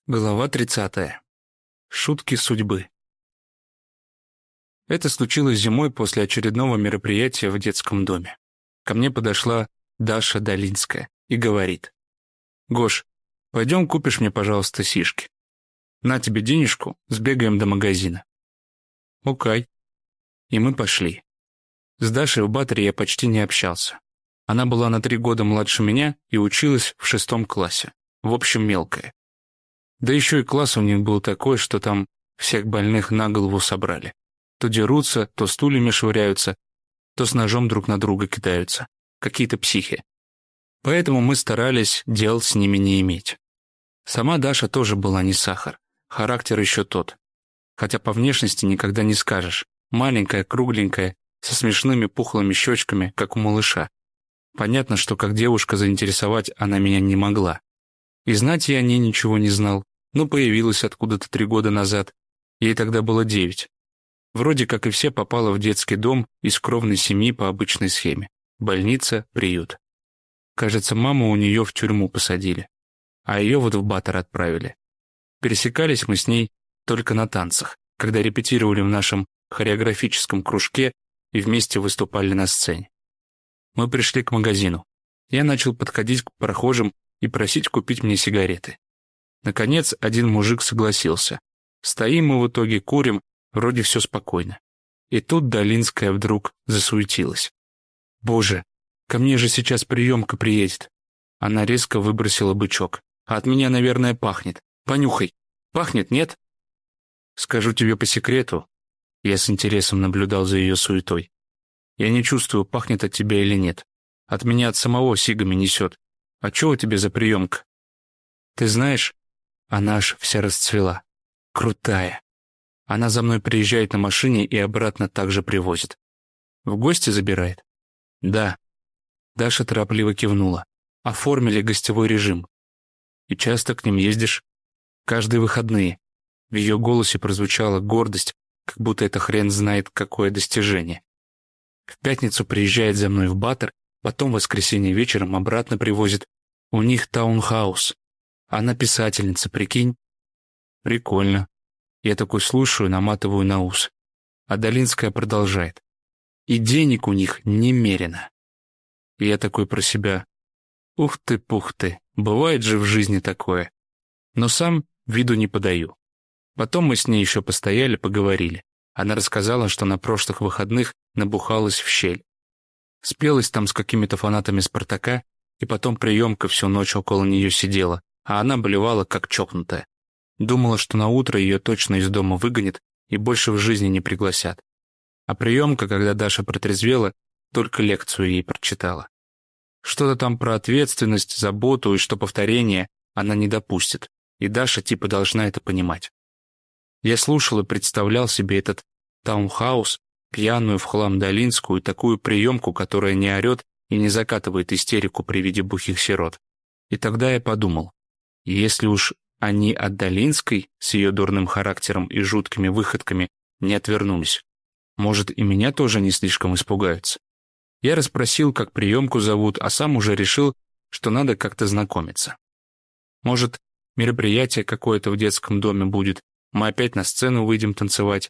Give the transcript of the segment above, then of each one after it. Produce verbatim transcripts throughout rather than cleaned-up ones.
Глава тридцатая. Шутки судьбы. Это случилось зимой после очередного мероприятия в детском доме. Ко мне подошла Даша Долинская и говорит: «Гош, пойдем купишь мне, пожалуйста, сишки. На тебе денежку, сбегаем до магазина». Окей. И мы пошли. С Дашей в Баттере я почти не общался. Она была на три года младше меня и училась в шестом классе. В общем, мелкая. Да еще и класс у них был такой, что там всех больных на голову собрали. То дерутся, то стульями швыряются, то с ножом друг на друга кидаются. Какие-то психи. Поэтому мы старались дел с ними не иметь. Сама Даша тоже была не сахар. Характер еще тот. Хотя по внешности никогда не скажешь. Маленькая, кругленькая, со смешными пухлыми щечками, как у малыша. Понятно, что как девушка заинтересовать она меня не могла. И знать я о ней ничего не знал. Но появилась откуда-то три года назад. Ей тогда было девять. Вроде как и все попала в детский дом из кровной семьи по обычной схеме. Больница, приют. Кажется, маму у нее в тюрьму посадили. А ее вот в Баттер отправили. Пересекались мы с ней только на танцах, когда репетировали в нашем хореографическом кружке и вместе выступали на сцене. Мы пришли к магазину. Я начал подходить к прохожим и просить купить мне сигареты. Наконец, один мужик согласился. Стоим мы в итоге, курим, вроде все спокойно. И тут Долинская вдруг засуетилась. «Боже, ко мне же сейчас приемка приедет». Она резко выбросила бычок. «А от меня, наверное, пахнет. Понюхай. Пахнет, нет?» «Скажу тебе по секрету». Я с интересом наблюдал за ее суетой. «Я не чувствую, пахнет от тебя или нет. От меня от самого сигами несет. А чего тебе за приемка?» «Ты знаешь...» Она аж вся расцвела. Крутая. Она за мной приезжает на машине и обратно также привозит. В гости забирает? Да. Даша торопливо кивнула. Оформили гостевой режим. И часто к ним ездишь? Каждые выходные. В ее голосе прозвучала гордость, как будто это хрен знает какое достижение. В пятницу приезжает за мной в Баттер, потом в воскресенье вечером обратно привозит. У них таунхаус. Она писательница, прикинь? Прикольно. Я такой слушаю, наматываю на ус. А Долинская продолжает. И денег у них немерено. И я такой про себя. Ух ты, пух ты, бывает же в жизни такое. Но сам виду не подаю. Потом мы с ней еще постояли, поговорили. Она рассказала, что на прошлых выходных набухалась в щель. Спелась там с какими-то фанатами «Спартака», и потом приемка всю ночь около нее сидела, а она блевала, как чокнутая. Думала, что на утро ее точно из дома выгонят и больше в жизни не пригласят. А приемка, когда Даша протрезвела, только лекцию ей прочитала. Что-то там про ответственность, заботу и что повторение она не допустит, и Даша типа должна это понимать. Я слушал и представлял себе этот таунхаус, пьяную в хлам Долинскую и такую приемку, которая не орет и не закатывает истерику при виде бухих сирот. И тогда я подумал, если уж они от Долинской с ее дурным характером и жуткими выходками не отвернулись, может, и меня тоже не слишком испугаются. Я расспросил, как приемку зовут, а сам уже решил, что надо как-то знакомиться. Может, мероприятие какое-то в детском доме будет, мы опять на сцену выйдем танцевать.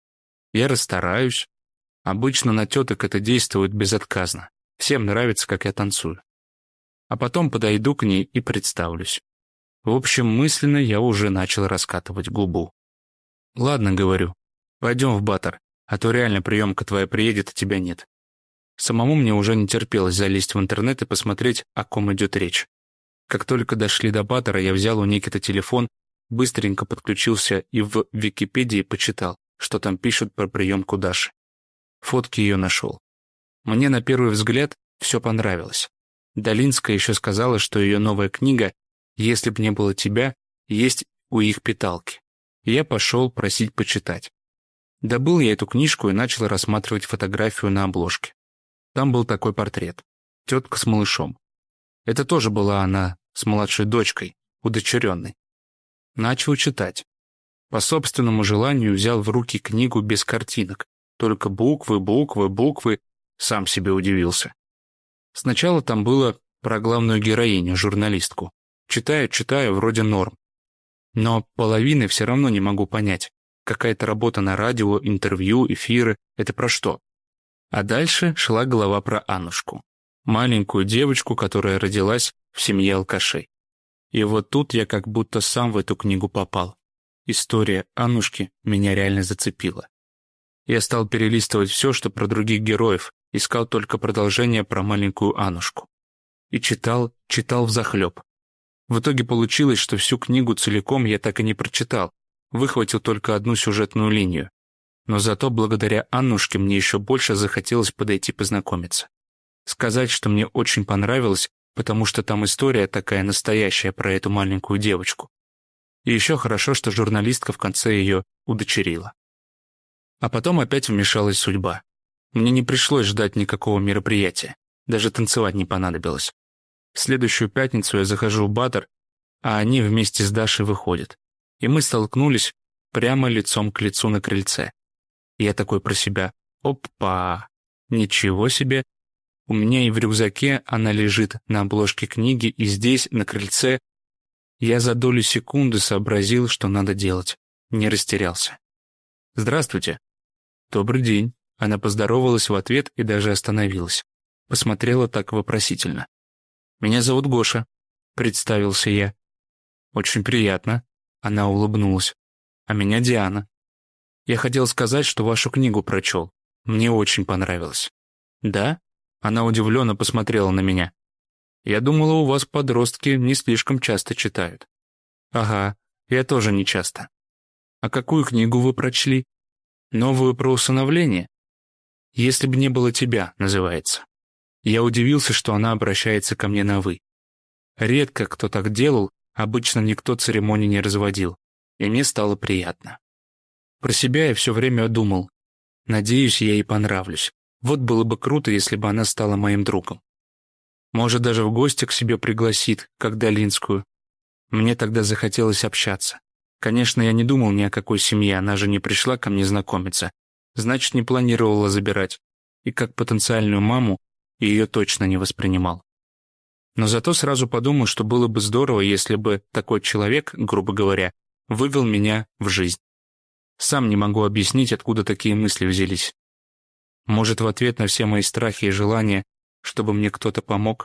Я расстараюсь. Обычно на теток это действует безотказно. Всем нравится, как я танцую. А потом подойду к ней и представлюсь. В общем, мысленно я уже начал раскатывать губу. «Ладно, — говорю, — пойдем в Баттер, а то реально приемка твоя приедет, а тебя нет». Самому мне уже не терпелось залезть в интернет и посмотреть, о ком идет речь. Как только дошли до Баттера, я взял у Никиты телефон, быстренько подключился и в Википедии почитал, что там пишут про приемку Даши. Фотки ее нашел. Мне на первый взгляд все понравилось. Долинская еще сказала, что ее новая книга «Если б не было тебя» есть у их питалки. И я пошел просить почитать. Добыл я эту книжку и начал рассматривать фотографию на обложке. Там был такой портрет. Тетка с малышом. Это тоже была она с младшей дочкой, удочеренной. Начал читать. По собственному желанию взял в руки книгу без картинок. Только буквы, буквы, буквы. Сам себе удивился. Сначала там было про главную героиню, журналистку. Читаю, читаю, вроде норм. Но половины все равно не могу понять. Какая-то работа на радио, интервью, эфиры — это про что? А дальше шла глава про Аннушку. Маленькую девочку, которая родилась в семье алкашей. И вот тут я как будто сам в эту книгу попал. История Аннушки меня реально зацепила. Я стал перелистывать все, что про других героев, искал только продолжение про маленькую Аннушку. И читал, читал взахлеб. В итоге получилось, что всю книгу целиком я так и не прочитал, выхватил только одну сюжетную линию. Но зато благодаря Аннушке мне еще больше захотелось подойти познакомиться. Сказать, что мне очень понравилось, потому что там история такая настоящая про эту маленькую девочку. И еще хорошо, что журналистка в конце ее удочерила. А потом опять вмешалась судьба. Мне не пришлось ждать никакого мероприятия. Даже танцевать не понадобилось. В следующую пятницу я захожу в Баттер, а они вместе с Дашей выходят. И мы столкнулись прямо лицом к лицу на крыльце. И я такой про себя: опа, ничего себе. У меня и в рюкзаке она лежит на обложке книги, и здесь, на крыльце. Я за долю секунды сообразил, что надо делать. Не растерялся. «Здравствуйте». «Добрый день». Она поздоровалась в ответ и даже остановилась. Посмотрела так вопросительно. «Меня зовут Гоша», — представился я. «Очень приятно», — она улыбнулась. «А меня Диана. Я хотел сказать, что вашу книгу прочел. Мне очень понравилось». «Да?» — она удивленно посмотрела на меня. «Я думала, у вас подростки не слишком часто читают». «Ага, я тоже не часто». «А какую книгу вы прочли?» «Новую про усыновление?» «Если бы не было тебя» называется. Я удивился, что она обращается ко мне на «вы». Редко кто так делал, обычно никто церемонии не разводил, и мне стало приятно. Про себя я все время думал: надеюсь, я ей понравлюсь. Вот было бы круто, если бы она стала моим другом. Может, даже в гости к себе пригласит, как Долинскую. Мне тогда захотелось общаться. Конечно, я не думал ни о какой семье, она же не пришла ко мне знакомиться. Значит, не планировала забирать. И как потенциальную маму ее точно не воспринимал. Но зато сразу подумал, что было бы здорово, если бы такой человек, грубо говоря, вывел меня в жизнь. Сам не могу объяснить, откуда такие мысли взялись. Может, в ответ на все мои страхи и желания, чтобы мне кто-то помог?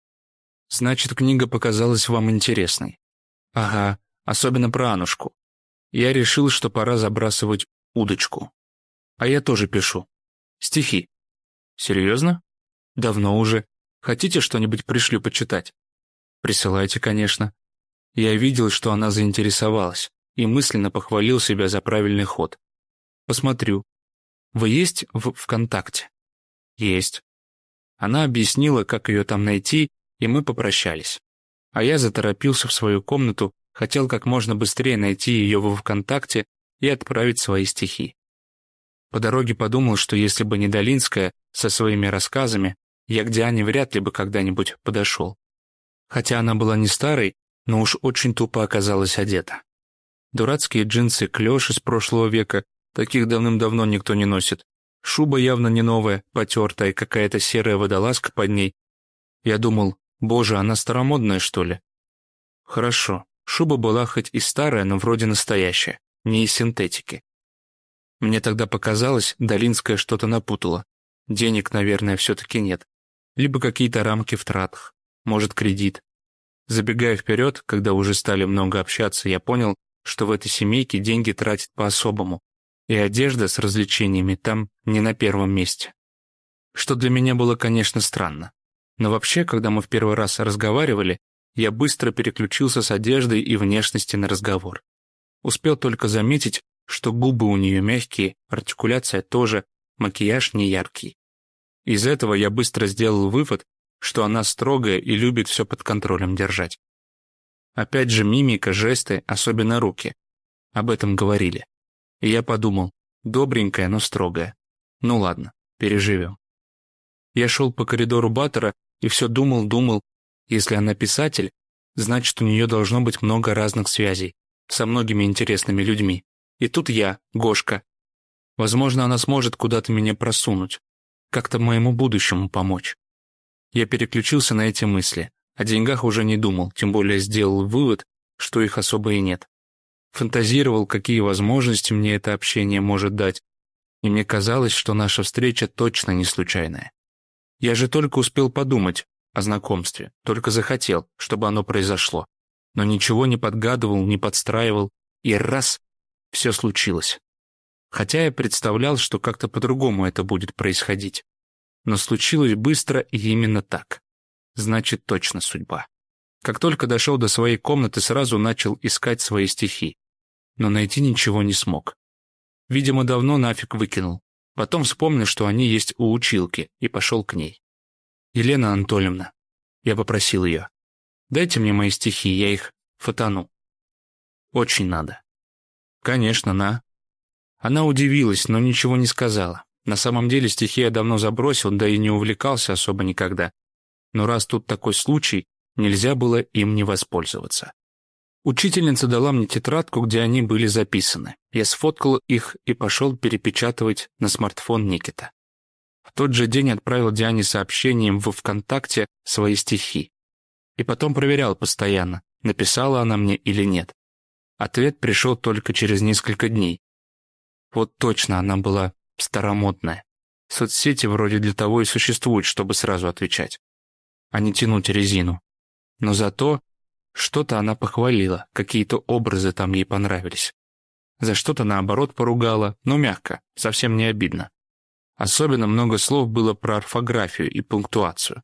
Значит, книга показалась вам интересной. Ага, особенно про Аннушку. Я решил, что пора забрасывать удочку. А я тоже пишу. Стихи. Серьезно? Давно уже. Хотите, что-нибудь пришлю почитать? Присылайте, конечно. Я видел, что она заинтересовалась, и мысленно похвалил себя за правильный ход. Посмотрю. Вы есть в ВКонтакте? Есть. Она объяснила, как ее там найти, и мы попрощались. А я заторопился в свою комнату, хотел как можно быстрее найти ее во ВКонтакте и отправить свои стихи. По дороге подумал, что если бы не Долинская со своими рассказами, я к Диане вряд ли бы когда-нибудь подошел. Хотя она была не старой, но уж очень тупо оказалась одета. Дурацкие джинсы-клёш из прошлого века, таких давным-давно никто не носит. Шуба явно не новая, потертая, какая-то серая водолазка под ней. Я думал: боже, она старомодная, что ли? Хорошо, шуба была хоть и старая, но вроде настоящая, не из синтетики. Мне тогда показалось, Долинская что-то напутала. Денег, наверное, все-таки нет. Либо какие-то рамки в тратах, может, кредит. Забегая вперед, когда уже стали много общаться, я понял, что в этой семейке деньги тратят по-особому, и одежда с развлечениями там не на первом месте. Что для меня было, конечно, странно. Но вообще, когда мы в первый раз разговаривали, я быстро переключился с одеждой и внешности на разговор. Успел только заметить, что губы у нее мягкие, артикуляция тоже, макияж не яркий. Из этого я быстро сделал вывод, что она строгая и любит все под контролем держать. Опять же мимика, жесты, особенно руки. Об этом говорили. И я подумал: добренькая, но строгая. Ну ладно, переживем. Я шел по коридору Баттера и все думал-думал, если она писатель, значит, у нее должно быть много разных связей со многими интересными людьми. И тут я, Гошка. Возможно, она сможет куда-то меня просунуть, как-то моему будущему помочь. Я переключился на эти мысли. О деньгах уже не думал, тем более сделал вывод, что их особо и нет. фантазировал, какие возможности мне это общение может дать, и мне казалось, что наша встреча точно не случайная. Я же только успел подумать о знакомстве, только захотел, чтобы оно произошло, но ничего не подгадывал, не подстраивал, и раз — все случилось. Хотя я представлял, что как-то по-другому это будет происходить. Но случилось быстро и именно так. Значит, точно судьба. Как только дошел до своей комнаты, сразу начал искать свои стихи. Но найти ничего не смог. Видимо, давно нафиг выкинул. Потом вспомнил, что они есть у училки, и пошел к ней. «Елена Анатольевна», я попросил ее, «дайте мне мои стихи, я их фотону». «Очень надо». «Конечно, на». Она удивилась, но ничего не сказала. На самом деле стихи я давно забросил, да и не увлекался особо никогда. Но раз тут такой случай, нельзя было им не воспользоваться. Учительница дала мне тетрадку, где они были записаны. Я сфоткал их и пошел перепечатывать на смартфон Никита. В тот же день отправил Диане сообщением во ВКонтакте свои стихи. И потом проверял постоянно, написала она мне или нет. Ответ пришел только через несколько дней. Вот точно она была старомодная. Соцсети вроде для того и существуют, чтобы сразу отвечать, а не тянуть резину. Но зато что-то она похвалила, какие-то образы там ей понравились. За что-то, наоборот, поругала, но мягко, совсем не обидно. Особенно много слов было про орфографию и пунктуацию.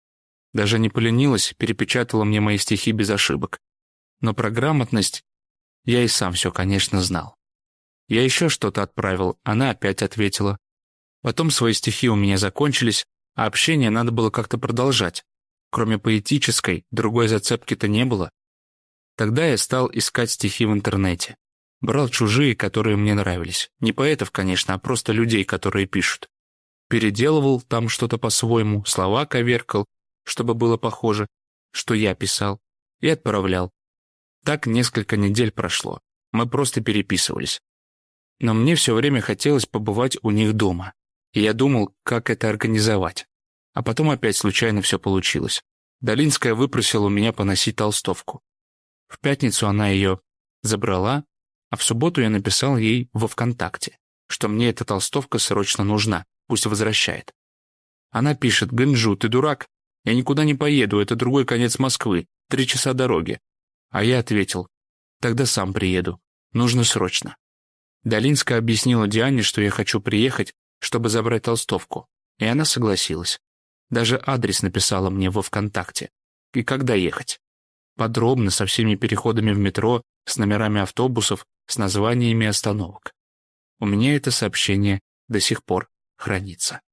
Даже не поленилась, перепечатала мне мои стихи без ошибок. Но про грамотность я и сам все, конечно, знал. Я еще что-то отправил, она опять ответила. Потом свои стихи у меня закончились, а общение надо было как-то продолжать. Кроме поэтической, другой зацепки-то не было. Тогда я стал искать стихи в интернете. Брал чужие, которые мне нравились. Не поэтов, конечно, а просто людей, которые пишут. Переделывал там что-то по-своему, слова коверкал, чтобы было похоже, что я писал, и отправлял. Так несколько недель прошло. Мы просто переписывались. Но мне все время хотелось побывать у них дома. И я думал, как это организовать. А потом опять случайно все получилось. Долинская выпросила у меня поносить толстовку. В пятницу она ее забрала, а в субботу я написал ей во ВКонтакте, что мне эта толстовка срочно нужна, пусть возвращает. Она пишет: «Гэнджу, ты дурак? Я никуда не поеду, это другой конец Москвы, три часа дороги». А я ответил: «Тогда сам приеду, нужно срочно». Долинская объяснила Диане, что я хочу приехать, чтобы забрать толстовку, и она согласилась. Даже адрес написала мне во ВКонтакте. И когда ехать. Подробно, со всеми переходами в метро, с номерами автобусов, с названиями остановок. У меня это сообщение до сих пор хранится.